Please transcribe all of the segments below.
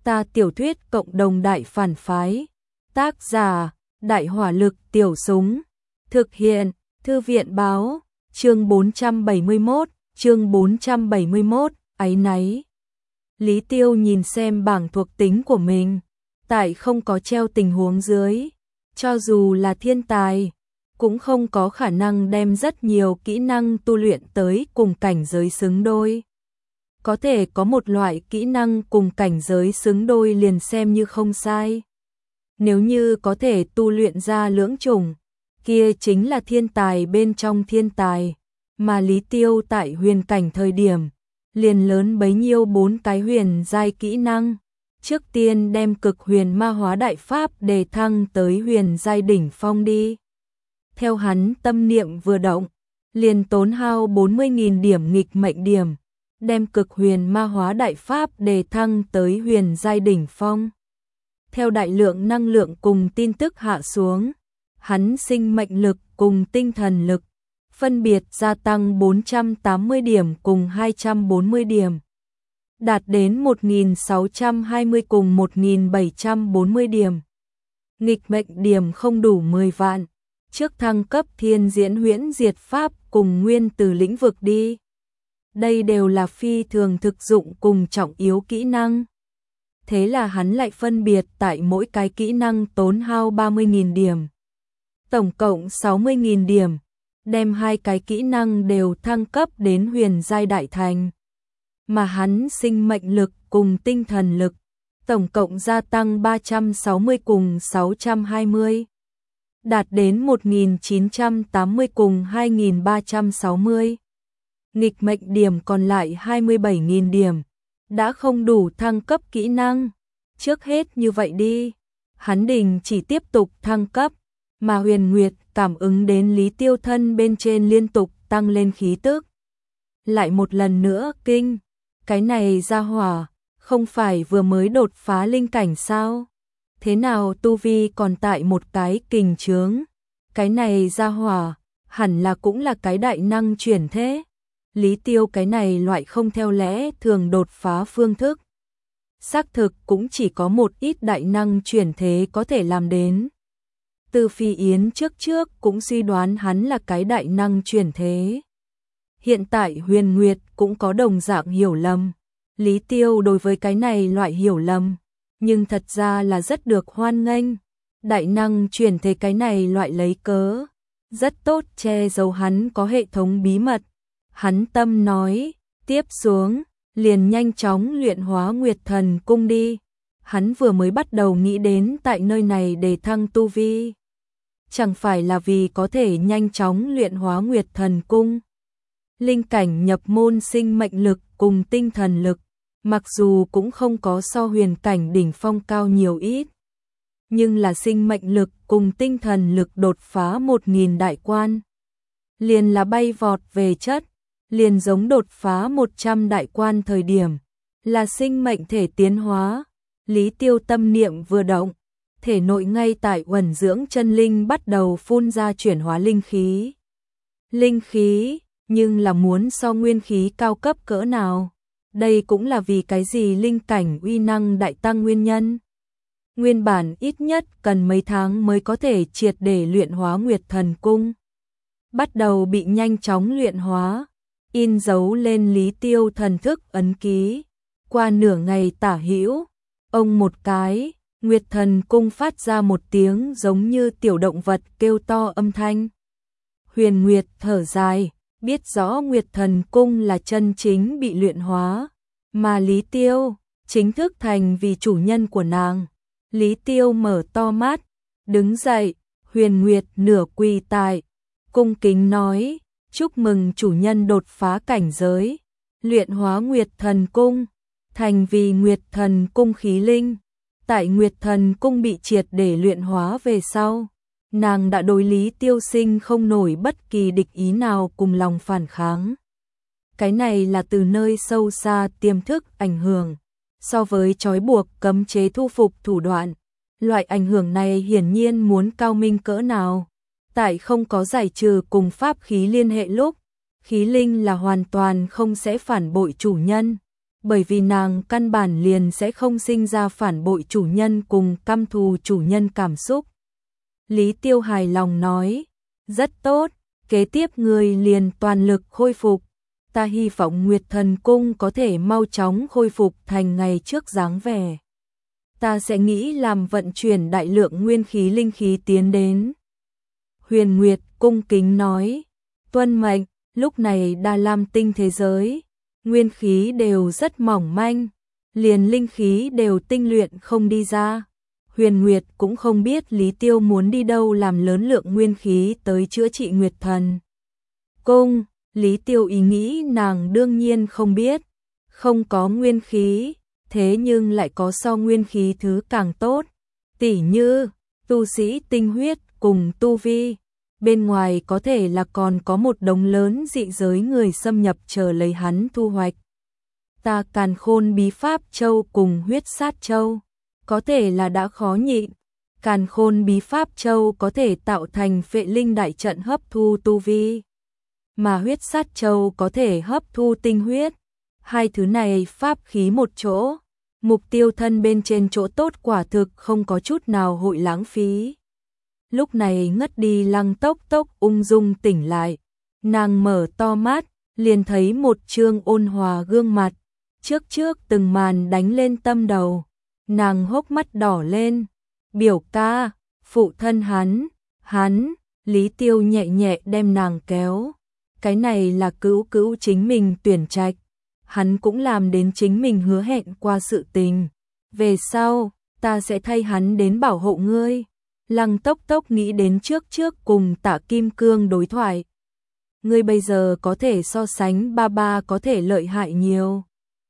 Ta tiểu thuyết cộng đồng đại phản phái. Tác giả: Đại hỏa lực tiểu súng. Thực hiện: Thư viện báo. Chương 471, áy náy. Lý Tiêu nhìn xem bảng thuộc tính của mình, tại không có treo tình huống dưới, cho dù là thiên tài, cũng không có khả năng đem rất nhiều kỹ năng tu luyện tới cùng cảnh giới xứng đôi. Có thể có một loại kỹ năng cùng cảnh giới xứng đôi liền xem như không sai. Nếu như có thể tu luyện ra lưỡng chủng, kia chính là thiên tài bên trong thiên tài, mà Lý Tiêu tại huyền cảnh thời điểm, liền lớn bấy nhiêu 4 cái huyền giai kỹ năng. Trước tiên đem cực huyền ma hóa đại pháp đề thăng tới huyền giai đỉnh phong đi. Theo hắn tâm niệm vừa động, liền tốn hao 40.000 điểm nghịch mệnh điểm, đem cực huyền ma hóa đại pháp đề thăng tới huyền giai đỉnh phong. Theo đại lượng năng lượng cùng tin tức hạ xuống, hắn sinh mệnh lực cùng tinh thần lực phân biệt gia tăng 480 điểm cùng 240 điểm, đạt đến 1.620 cùng 1.740 điểm. Nghịch mệnh điểm không đủ 10 vạn, trước thăng cấp thiên diễn huyễn diệt pháp cùng nguyên từ lĩnh vực đi. Đây đều là phi thường thực dụng cùng trọng yếu kỹ năng. Thế là hắn lại phân biệt tại mỗi cái kỹ năng tốn hao 30.000 điểm. Tổng cộng 60.000 điểm, đem hai cái kỹ năng đều thăng cấp đến huyền giai đại thành. Mà hắn sinh mệnh lực cùng tinh thần lực, tổng cộng gia tăng 360 cùng 620. Đạt đến 1.980 cùng 2.360. Nghịch mệnh điểm còn lại 27.000 điểm, đã không đủ thăng cấp kỹ năng. Trước hết như vậy đi, hắn đình chỉ tiếp tục thăng cấp, mà Huyền Nguyệt cảm ứng đến Lý Tiêu thân bên trên liên tục tăng lên khí tức. Lại một lần nữa kinh, cái này ra hỏa, không phải vừa mới đột phá linh cảnh sao? Thế nào tu vi còn tại một cái kình chướng? Cái này ra hỏa, hẳn là cũng là cái đại năng chuyển thế. Lý Tiêu cái này loại không theo lẽ thường đột phá phương thức. Xác thực cũng chỉ có một ít đại năng chuyển thế có thể làm đến. Từ Phi Yến trước cũng suy đoán hắn là cái đại năng chuyển thế. Hiện tại Huyền Nguyệt cũng có đồng dạng hiểu lầm. Lý Tiêu đối với cái này loại hiểu lầm, nhưng thật ra là rất được hoan nghênh. Đại năng chuyển thế cái này loại lấy cớ, rất tốt che giấu hắn có hệ thống bí mật. Hắn tâm nói, tiếp xuống, liền nhanh chóng luyện hóa Nguyệt Thần Cung đi. Hắn vừa mới bắt đầu nghĩ đến tại nơi này để thăng tu vi. Chẳng phải là vì có thể nhanh chóng luyện hóa Nguyệt Thần Cung. Linh cảnh nhập môn sinh mệnh lực cùng tinh thần lực, mặc dù cũng không có so huyền cảnh đỉnh phong cao nhiều ít, nhưng là sinh mệnh lực cùng tinh thần lực đột phá 1.000 đại quan. Liền là bay vọt về chất, liền giống đột phá 100 đại quan thời điểm, là sinh mệnh thể tiến hóa. Lý Tiêu tâm niệm vừa động, thể nội ngay tại uẩn dưỡng chân linh bắt đầu phun ra chuyển hóa linh khí. Linh khí, nhưng là muốn so nguyên khí cao cấp cỡ nào? Đây cũng là vì cái gì linh cảnh uy năng đại tăng nguyên nhân. Nguyên bản ít nhất cần mấy tháng mới có thể triệt để luyện hóa Nguyệt Thần Cung. Bắt đầu bị nhanh chóng luyện hóa, in dấu lên Lý Tiêu thần thức ấn ký. Qua nửa ngày tả hữu, ông một cái, Nguyệt Thần Cung phát ra một tiếng giống như tiểu động vật kêu to âm thanh. Huyền Nguyệt thở dài, biết rõ Nguyệt Thần Cung là chân chính bị luyện hóa, mà Lý Tiêu chính thức thành vì chủ nhân của nàng. Lý Tiêu mở to mắt, đứng dậy, Huyền Nguyệt nửa quỳ tại, cung kính nói, chúc mừng chủ nhân đột phá cảnh giới, luyện hóa Nguyệt Thần Cung, thành vì Nguyệt Thần Cung khí linh. Tại Nguyệt Thần Cung bị triệt để luyện hóa về sau, nàng đã đối Lý Tiêu sinh không nổi bất kỳ địch ý nào cùng lòng phản kháng. Cái này là từ nơi sâu xa tiềm thức ảnh hưởng, so với trói buộc cấm chế thu phục thủ đoạn, loại ảnh hưởng này hiển nhiên muốn cao minh cỡ nào. Tại không có giải trừ cùng pháp khí liên hệ lúc, khí linh là hoàn toàn không sẽ phản bội chủ nhân, bởi vì nàng căn bản liền sẽ không sinh ra phản bội chủ nhân cùng căm thù chủ nhân cảm xúc. Lý Tiêu hài lòng nói, rất tốt, kế tiếp ngươi liền toàn lực khôi phục. Ta hy vọng Nguyệt Thần Cung có thể mau chóng khôi phục thành ngày trước dáng vẻ. Ta sẽ nghĩ làm vận chuyển đại lượng nguyên khí linh khí tiến đến. Huyền Nguyệt cung kính nói, tuân mệnh. Lúc này Đa Lam tinh thế giới, nguyên khí đều rất mỏng manh, liền linh khí đều tinh luyện không đi ra. Huyền Nguyệt cũng không biết Lý Tiêu muốn đi đâu làm lớn lượng nguyên khí tới chữa trị Nguyệt Thần Cung. Lý Tiêu ý nghĩ nàng đương nhiên không biết, không có nguyên khí, thế nhưng lại có so nguyên khí thứ càng tốt, tỉ như tu sĩ tinh huyết cùng tu vi. Bên ngoài có thể là còn có một đống lớn dị giới người xâm nhập chờ lấy hắn thu hoạch. Ta Càn Khôn bí pháp châu cùng huyết sát châu, có thể là đã khó nhịn. Càn Khôn bí pháp châu có thể tạo thành phệ linh đại trận hấp thu tu vi, mà huyết sát châu có thể hấp thu tinh huyết. Hai thứ này pháp khí một chỗ, mục tiêu thân bên trên chỗ tốt quả thực không có chút nào hội lãng phí. Lúc này ngất đi Lăng Tốc Tốc ung dung tỉnh lại, nàng mở to mắt, liền thấy một trương ôn hòa gương mặt, trước từng màn đánh lên tâm đầu, nàng hốc mắt đỏ lên, biểu ca, phụ thân hắn, Lý Tiêu nhẹ nhẹ đem nàng kéo, cái này là cữu chính mình tuyển trạch, hắn cũng làm đến chính mình hứa hẹn qua sự tình, về sau, ta sẽ thay hắn đến bảo hộ ngươi. Lăng Tốc Tốc nghĩ đến trước cùng Tạ Kim Cương đối thoại. Ngươi bây giờ có thể so sánh ba ba có thể lợi hại nhiều.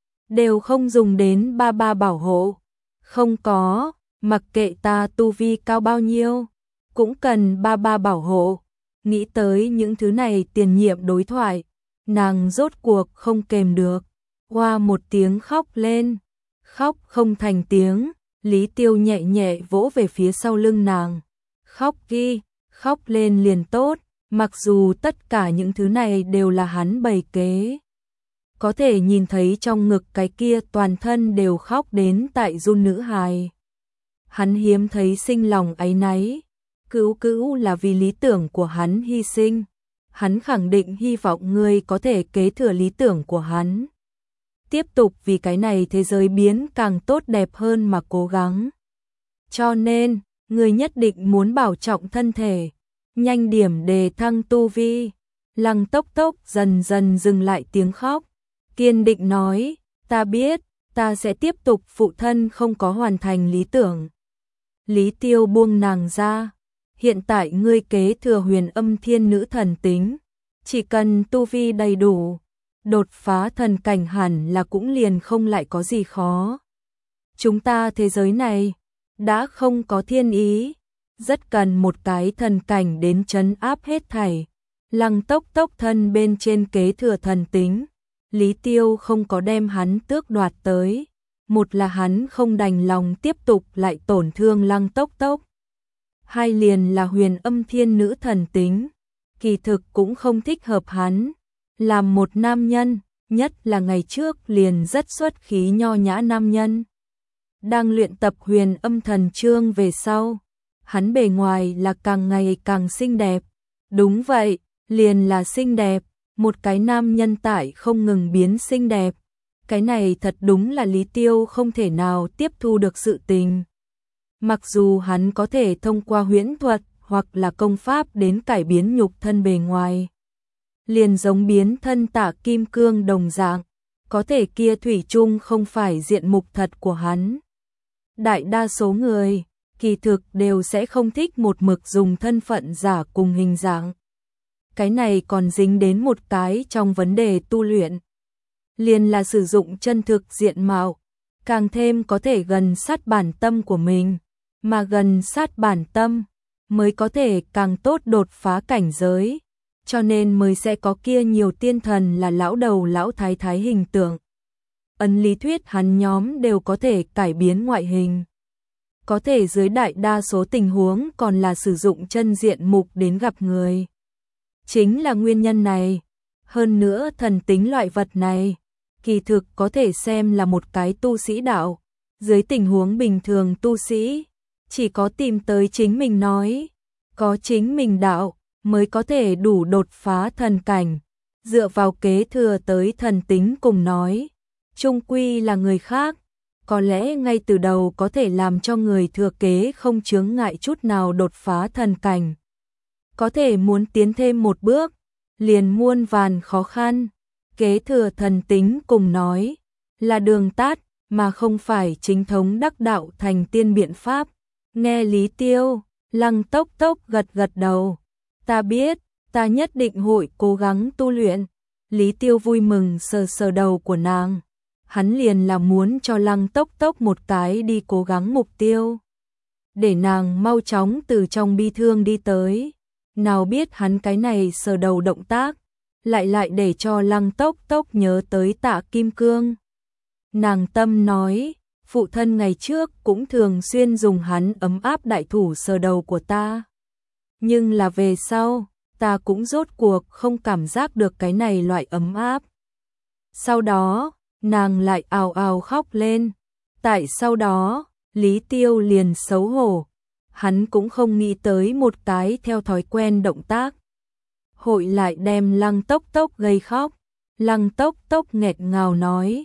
Đều không dùng đến ba ba bảo hộ. Không có, mặc kệ ta tu vi cao bao nhiêu, cũng cần ba ba bảo hộ. Nghĩ tới những thứ này tiền nhiệm đối thoại, nàng rốt cuộc không kềm được. Hoa một tiếng khóc lên, khóc không thành tiếng. Lý Tiêu nhẹ nhẹ vỗ về phía sau lưng nàng. Khóc đi, khóc lên liền tốt, mặc dù tất cả những thứ này đều là hắn bày kế. Có thể nhìn thấy trong ngực cái kia toàn thân đều khóc đến tại run nữ hài. Hắn hiếm thấy sinh lòng áy náy, cữu là vì lý tưởng của hắn hy sinh. Hắn khẳng định hy vọng ngươi có thể kế thừa lý tưởng của hắn. Tiếp tục vì cái này thế giới biến càng tốt đẹp hơn mà cố gắng. Cho nên, người nhất định muốn bảo trọng thân thể, nhanh điểm đề thăng tu vi. Lăng Tốc Tốc dần dần dừng lại tiếng khóc, kiên định nói, ta biết, ta sẽ tiếp tục, phụ thân không có hoàn thành lý tưởng. Lý Tiêu buông nàng ra, hiện tại ngươi kế thừa Huyền Âm Thiên Nữ thần tính, chỉ cần tu vi đầy đủ, đột phá thần cảnh hẳn là cũng liền không lại có gì khó. Chúng ta thế giới này đã không có thiên ý, rất cần một cái thần cảnh đến trấn áp hết thảy. Lăng Tốc Tốc thân bên trên kế thừa thần tính, Lý Tiêu không có đem hắn tước đoạt tới, một là hắn không đành lòng tiếp tục lại tổn thương Lăng Tốc Tốc, hai liền là Huyền Âm Thiên Nữ thần tính, kỳ thực cũng không thích hợp hắn. Làm một nam nhân, nhất là ngày trước liền rất xuất khí nho nhã nam nhân. Đang luyện tập Huyền Âm Thần Chương về sau, hắn bề ngoài là càng ngày càng xinh đẹp. Đúng vậy, liền là xinh đẹp, một cái nam nhân tại không ngừng biến xinh đẹp. Cái này thật đúng là Lý Tiêu không thể nào tiếp thu được sự tình. Mặc dù hắn có thể thông qua huyễn thuật hoặc là công pháp đến cải biến nhục thân bề ngoài, liền giống biến thân Tạ Kim Cương đồng dạng, có thể kia thủy chung không phải diện mục thật của hắn. Đại đa số người, kỳ thực đều sẽ không thích một mực dùng thân phận giả cùng hình dạng. Cái này còn dính đến một cái trong vấn đề tu luyện, liền là sử dụng chân thực diện mạo, càng thêm có thể gần sát bản tâm của mình, mà gần sát bản tâm mới có thể càng tốt đột phá cảnh giới. Cho nên mới sẽ có kia nhiều tiên thần là lão đầu lão thái thái hình tượng. Ấn lý thuyết hắn nhóm đều có thể cải biến ngoại hình. Có thể dưới đại đa số tình huống còn là sử dụng chân diện mục đến gặp người. Chính là nguyên nhân này. Hơn nữa thần tính loại vật này, kỳ thực có thể xem là một cái tu sĩ đạo. Dưới tình huống bình thường tu sĩ, chỉ có tìm tới chính mình nói, có chính mình đạo, mới có thể đủ đột phá thần cảnh, dựa vào kế thừa tới thần tính cùng nói, chung quy là người khác, có lẽ ngay từ đầu có thể làm cho người thừa kế không chướng ngại chút nào đột phá thần cảnh. Có thể muốn tiến thêm một bước, liền muôn vàn khó khăn, kế thừa thần tính cùng nói, là đường tắt, mà không phải chính thống đắc đạo thành tiên biện pháp. Nghe Lý Tiêu, Lăng Tốc Tốc gật gật đầu. Ta biết, ta nhất định hội cố gắng tu luyện. Lý Tiêu vui mừng sờ sờ đầu của nàng. Hắn liền là muốn cho Lăng Tốc Tốc một cái đi cố gắng mục tiêu. Để nàng mau chóng từ trong bi thương đi tới. Nào biết hắn cái này sờ đầu động tác, lại để cho Lăng Tốc Tốc nhớ tới Tạ Kim Cương. Nàng tâm nói, phụ thân ngày trước cũng thường xuyên dùng hắn ấm áp đại thủ sờ đầu của ta. Nhưng là về sau, ta cũng rốt cuộc không cảm giác được cái này loại ấm áp. Sau đó, nàng lại ào ào khóc lên. Tại sau đó, Lý Tiêu liền xấu hổ. Hắn cũng không nghĩ tới một cái theo thói quen động tác. Hội lại đem Lăng Tốc Tốc gây khóc. Lăng Tốc Tốc nghẹt ngào nói,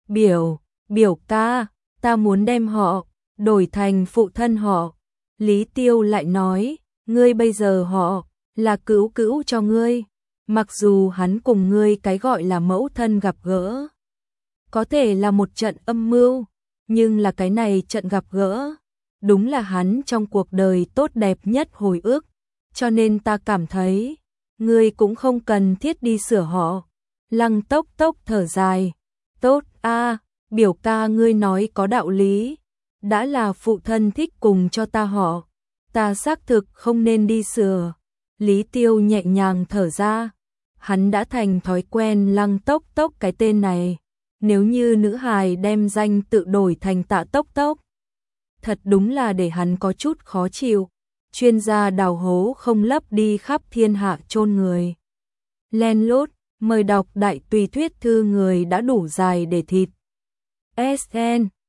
biểu ca, ta muốn đem họ đổi thành phụ thân họ. Lý Tiêu lại nói, ngươi bây giờ họ là cữu cữu cho ngươi, mặc dù hắn cùng ngươi cái gọi là mẫu thân gặp gỡ, có thể là một trận âm mưu, nhưng là cái này trận gặp gỡ, đúng là hắn trong cuộc đời tốt đẹp nhất hồi ức, cho nên ta cảm thấy, ngươi cũng không cần thiết đi sửa họ. Lăng Tốc Tốc thở dài, tốt a, biểu ca ngươi nói có đạo lý, đã là phụ thân thích cùng cho ta họ, ta xác thực không nên đi sửa. Lý Tiêu nhẹ nhàng thở ra, hắn đã thành thói quen Lăng Tốc Tốc cái tên này, nếu như nữ hài đem danh tự đổi thành Tạ Tốc Tốc, thật đúng là để hắn có chút khó chịu. Chuyên gia đào hố không lấp đi khắp thiên hạ chôn người. Len lút, mời đọc đại tùy thuyết thư người đã đủ dài để thịt. SN